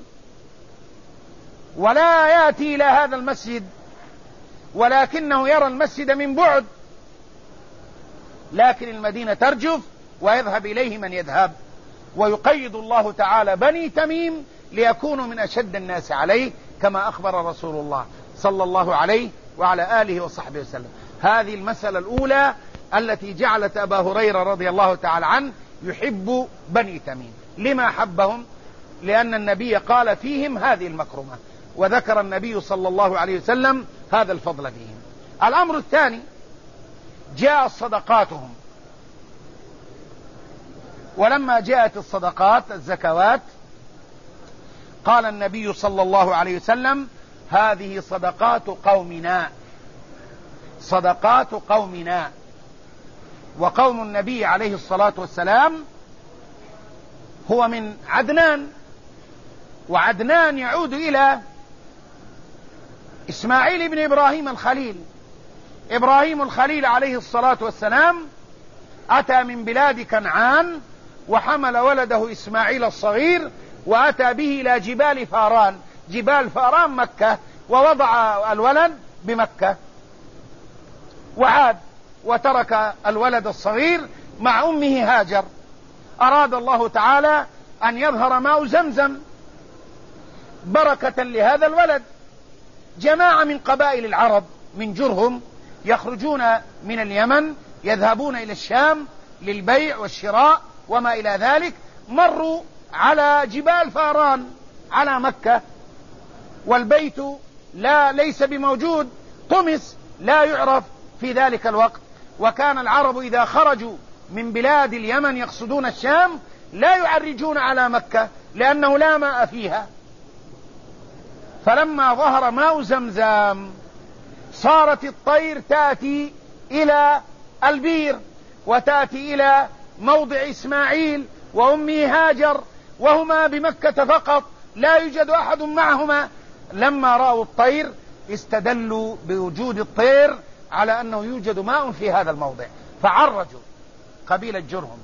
ولا يأتي إلى هذا المسجد، ولكنه يرى المسجد من بعد، لكن المدينة ترجف ويذهب إليه من يذهب. ويقيد الله تعالى بني تميم ليكونوا من أشد الناس عليه، كما أخبر رسول الله صلى الله عليه وعلى آله وصحبه وسلم. هذه المسألة الأولى التي جعلت أبا هريرة رضي الله تعالى عنه يحب بني تميم. لما حبهم؟ لأن النبي قال فيهم هذه المكرمة، وذكر النبي صلى الله عليه وسلم هذا الفضل فيهم. الأمر الثاني جاء صدقاتهم، ولما جاءت الصدقات الزكوات قال النبي صلى الله عليه وسلم هذه صدقات قومنا، صدقات قومنا. وقوم النبي عليه الصلاة والسلام هو من عدنان، وعدنان يعود إلى إسماعيل بن إبراهيم الخليل. إبراهيم الخليل عليه الصلاة والسلام أتى من بلاد كنعان وحمل ولده إسماعيل الصغير وأتى به إلى جبال فاران، جبال فاران مكة، ووضع الولد بمكة وعاد وترك الولد الصغير مع أمه هاجر. أراد الله تعالى أن يظهر ماء زمزم بركة لهذا الولد. جماعة من قبائل العرب من جرهم يخرجون من اليمن يذهبون إلى الشام للبيع والشراء وما إلى ذلك، مروا على جبال فاران على مكة، والبيت لا ليس بموجود، طمس لا يعرف في ذلك الوقت. وكان العرب إذا خرجوا من بلاد اليمن يقصدون الشام لا يعرجون على مكة لأنه لا ماء فيها. فلما ظهر ماء زمزم صارت الطير تأتي إلى البير وتأتي إلى موضع إسماعيل وأمه هاجر، وهما بمكة فقط لا يوجد أحد معهما. لما رأوا الطير استدلوا بوجود الطير على أنه يوجد ماء في هذا الموضع، فعرجوا قبيلة جرهم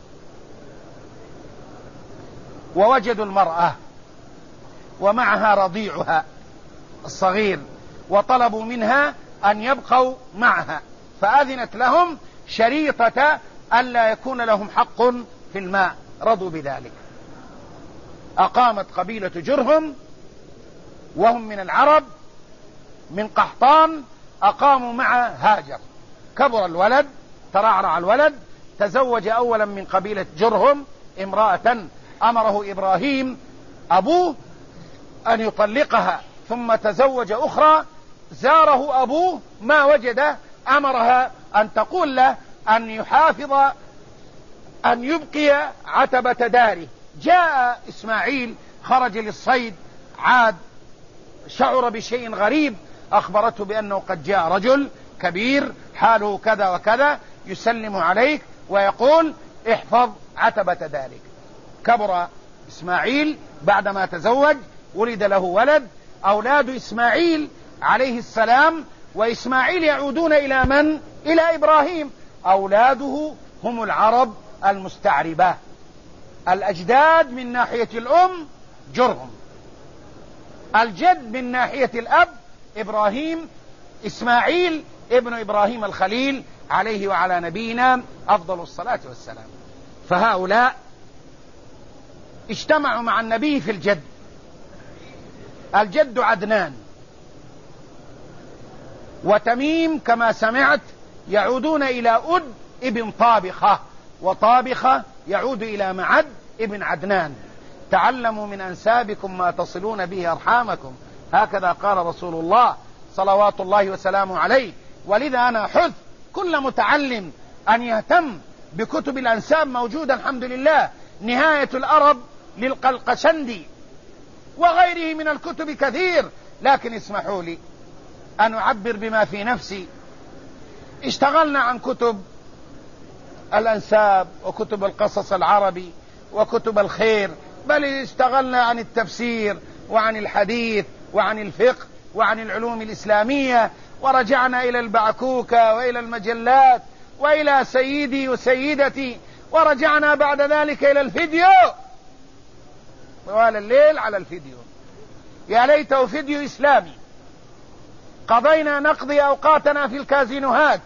ووجدوا المرأة ومعها رضيعها الصغير، وطلبوا منها أن يبقوا معها، فأذنت لهم شريطة ألا يكون لهم حق في الماء، رضوا بذلك. أقامت قبيلة جرهم وهم من العرب من قحطان، أقاموا مع هاجر. كبر الولد، ترعرع الولد، تزوج أولا من قبيلة جرهم امرأة أمره إبراهيم أبوه أن يطلقها، ثم تزوج أخرى زاره أبوه ما وجد، أمرها أن تقول له أن يحافظ أن يبقي عتبة داره. جاء إسماعيل خرج للصيد، عاد شعر بشيء غريب، أخبرته بأنه قد جاء رجل كبير حاله كذا وكذا يسلم عليك ويقول احفظ عتبة دارك. كبر إسماعيل بعدما تزوج، ولد له ولد، أولاد إسماعيل عليه السلام، وإسماعيل يعودون إلى من؟ إلى إبراهيم. أولاده هم العرب المستعربة، الأجداد من ناحية الأم جرهم، الجد من ناحية الأب إبراهيم، إسماعيل ابن إبراهيم الخليل عليه وعلى نبينا أفضل الصلاة والسلام. فهؤلاء اجتمعوا مع النبي في الجد، الجد عدنان، وتميم كما سمعت يعودون إلى أد ابن طابخة، وطابخة يعود إلى معد ابن عدنان. تعلموا من أنسابكم ما تصلون به أرحامكم، هكذا قال رسول الله صلوات الله وسلامه عليه. ولذا أنا أحث كل متعلم أن يهتم بكتب الأنساب، موجودة الحمد لله، نهاية الأرب للقلقشندي وغيره من الكتب كثير، لكن اسمحوا لي أن أعبر بما في نفسي. اشتغلنا عن كتب الأنساب وكتب القصص العربي وكتب الخير، بل اشتغلنا عن التفسير وعن الحديث وعن الفقه وعن العلوم الإسلامية، ورجعنا إلى البعكوكة وإلى المجلات وإلى سيدي وسيدتي، ورجعنا بعد ذلك إلى الفيديو طوال الليل على الفيديو. يا ليته فيديو إسلامي. قضينا نقضي أوقاتنا في الكازينوهات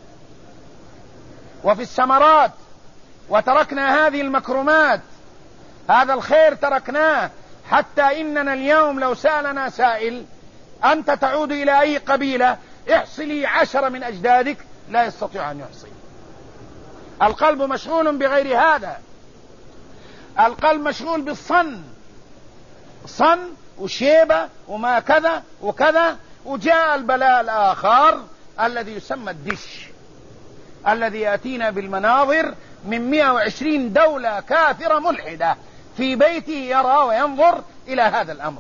وفي السمرات، وتركنا هذه المكرمات، هذا الخير تركناه، حتى إننا اليوم لو سألنا سائل أنت تعود إلى أي قبيلة، احصلي عشرة من أجدادك، لا يستطيع أن يحصي. القلب مشغول بغير هذا، القلب مشغول بالصن، صن وشيبة وما كذا وكذا. وجاء البلاء الآخر الذي يسمى الدش، الذي يأتينا بالمناظر من مئة وعشرين دولة كافرة ملحدة في بيته يرى وينظر إلى هذا الأمر،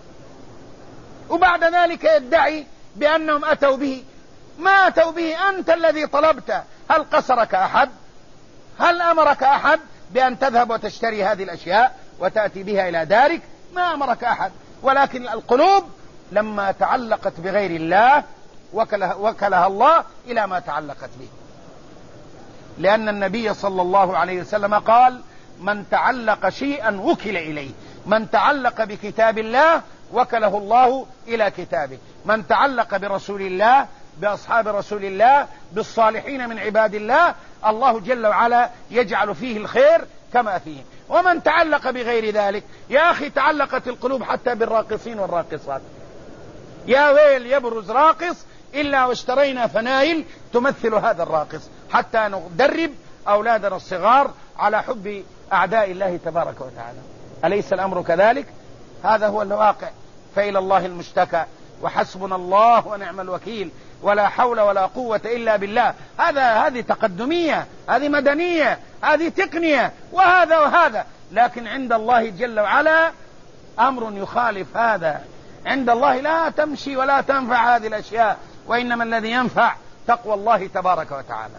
وبعد ذلك يدعي بأنهم أتوا به. ما أتوا به، أنت الذي طلبته. هل قصرك أحد؟ هل أمرك أحد بأن تذهب وتشتري هذه الأشياء وتأتي بها إلى دارك؟ ما أمرك أحد، ولكن القلوب لما تعلقت بغير الله وكلها, وكلها الله إلى ما تعلقت به. لأن النبي صلى الله عليه وسلم قال من تعلق شيئا وكل إليه، من تعلق بكتاب الله وكله الله إلى كتابه، من تعلق برسول الله، بأصحاب رسول الله، بالصالحين من عباد الله، الله جل وعلا يجعل فيه الخير كما فيه. ومن تعلق بغير ذلك، يا أخي تعلقت القلوب حتى بالراقصين والراقصات. يا ويل يبرز راقص إلا واشترينا فنايل تمثل هذا الراقص، حتى ندرب أولادنا الصغار على حب أعداء الله تبارك وتعالى. أليس الأمر كذلك؟ هذا هو الواقع. فإلى الله المشتكى، وحسبنا الله ونعم الوكيل، ولا حول ولا قوة إلا بالله. هذا هذه تقدمية، هذه مدنية، هذه تقنية، وهذا وهذا، لكن عند الله جل وعلا أمر يخالف هذا. عند الله لا تمشي ولا تنفع هذه الأشياء، وإنما الذي ينفع تقوى الله تبارك وتعالى.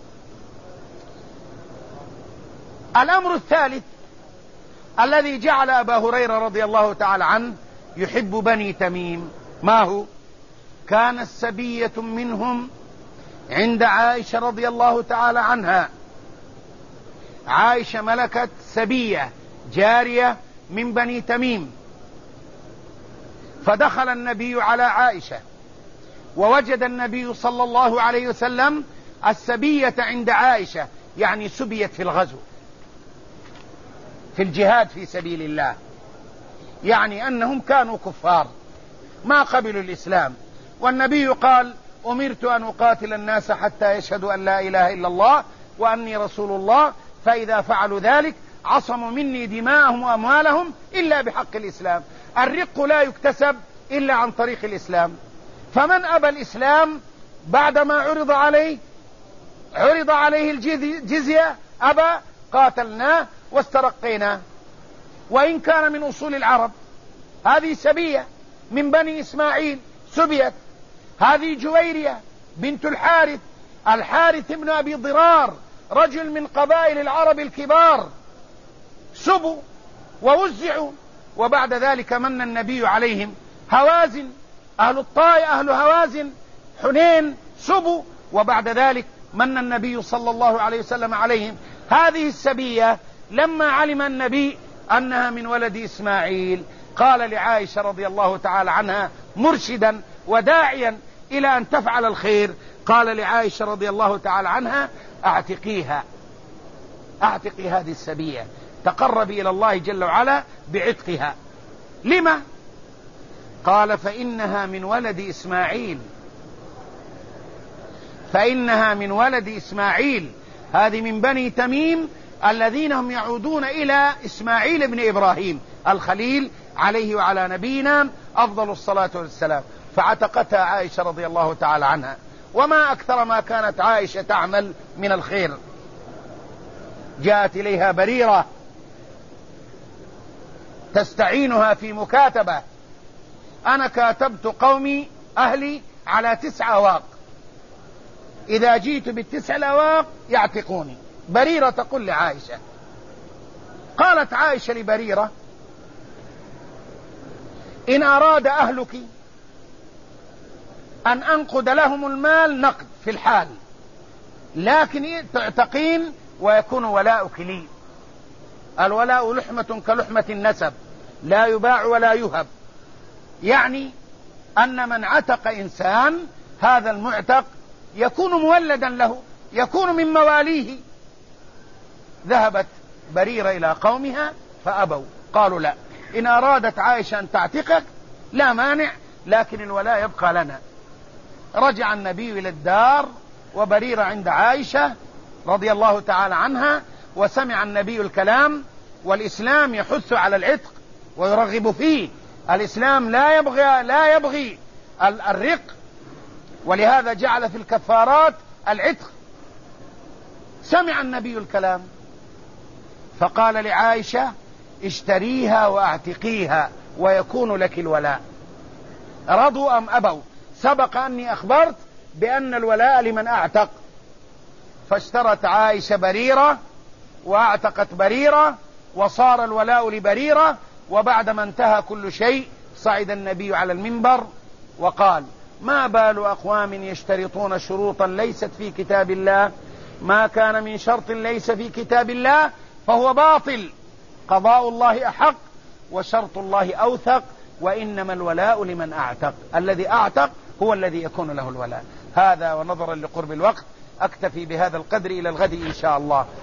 الأمر الثالث الذي جعل أبا هريرة رضي الله تعالى عنه يحب بني تميم، ما هو؟ كانت سبية منهم عند عائشة رضي الله تعالى عنها. عائشة ملكت سبية جارية من بني تميم، فدخل النبي على عائشة ووجد النبي صلى الله عليه وسلم السبية عند عائشة، يعني سبيت في الغزو في الجهاد في سبيل الله، يعني أنهم كانوا كفار ما قبلوا الإسلام، والنبي قال أمرت أن أقاتل الناس حتى يشهدوا أن لا إله إلا الله وأني رسول الله، فإذا فعلوا ذلك عصموا مني دماءهم وأموالهم إلا بحق الإسلام. الرق لا يكتسب إلا عن طريق الإسلام، فمن أبى الإسلام بعدما عرض عليه عرض عليه الجزية أبى قاتلناه واسترقيناه، وإن كان من أصول العرب. هذه سبية من بني إسماعيل سبيت. هذه جويرية بنت الحارث، الحارث ابن أبي ضرار رجل من قبائل العرب الكبار، سبوا ووزعوا، وبعد ذلك من النبي عليهم. هوازن أهل الطائف أهل هوازن حنين سبوا، وبعد ذلك من النبي صلى الله عليه وسلم عليهم. هذه السبية لما علم النبي أنها من ولد إسماعيل قال لعائشة رضي الله تعالى عنها مرشدا وداعيا إلى أن تفعل الخير، قال لعائشة رضي الله تعالى عنها اعتقيها، اعتقي هذه السبية، تقربي إلى الله جل وعلا بعتقها. لما؟ قال فإنها من ولد إسماعيل، فإنها من ولد إسماعيل، هذه من بني تميم الذين هم يعودون إلى إسماعيل بن إبراهيم الخليل عليه وعلى نبينا أفضل الصلاة والسلام. فعتقتها عائشة رضي الله تعالى عنها. وما أكثر ما كانت عائشة تعمل من الخير. جاءت إليها بريرة تستعينها في مكاتبة، أنا كاتبت قومي أهلي على تسع أواق، إذا جيت بالتسع الأواق يعتقوني. بريرة تقول لعائشة، قالت عائشة لبريرة إن أراد أهلك أن أنقد لهم المال نقد في الحال، لكن تعتقين ويكون ولاؤك لي. الولاء لحمة كلحمة النسب لا يباع ولا يهب، يعني أن من عتق إنسان هذا المعتق يكون مولدا له، يكون من مواليه. ذهبت بريرة إلى قومها فأبوا، قالوا لا، إن أرادت عائشة أن تعتقك لا مانع، لكن الولاء يبقى لنا. رجع النبي إلى الدار وبريرة عند عائشة رضي الله تعالى عنها، وسمع النبي الكلام. والإسلام يحث على العتق ويرغب فيه، الإسلام لا يبغي لا يبغي الرق، ولهذا جعل في الكفارات العتق. سمع النبي الكلام فقال لعائشة اشتريها واعتقيها ويكون لك الولاء. رضوا أم أبوا؟ سبق أني أخبرت بأن الولاء لمن أعتق. فاشترت عائشة بريرة واعتقت بريرة، وصار الولاء لبريرة. وبعدما انتهى كل شيء صعد النبي على المنبر وقال ما بال أقوام يشترطون شروطا ليست في كتاب الله، ما كان من شرط ليس في كتاب الله فهو باطل، قضاء الله أحق وشرط الله أوثق، وإنما الولاء لمن أعتق، الذي أعتق هو الذي يكون له الولاء. هذا ونظرا لقرب الوقت أكتفي بهذا القدر، إلى الغد إن شاء الله.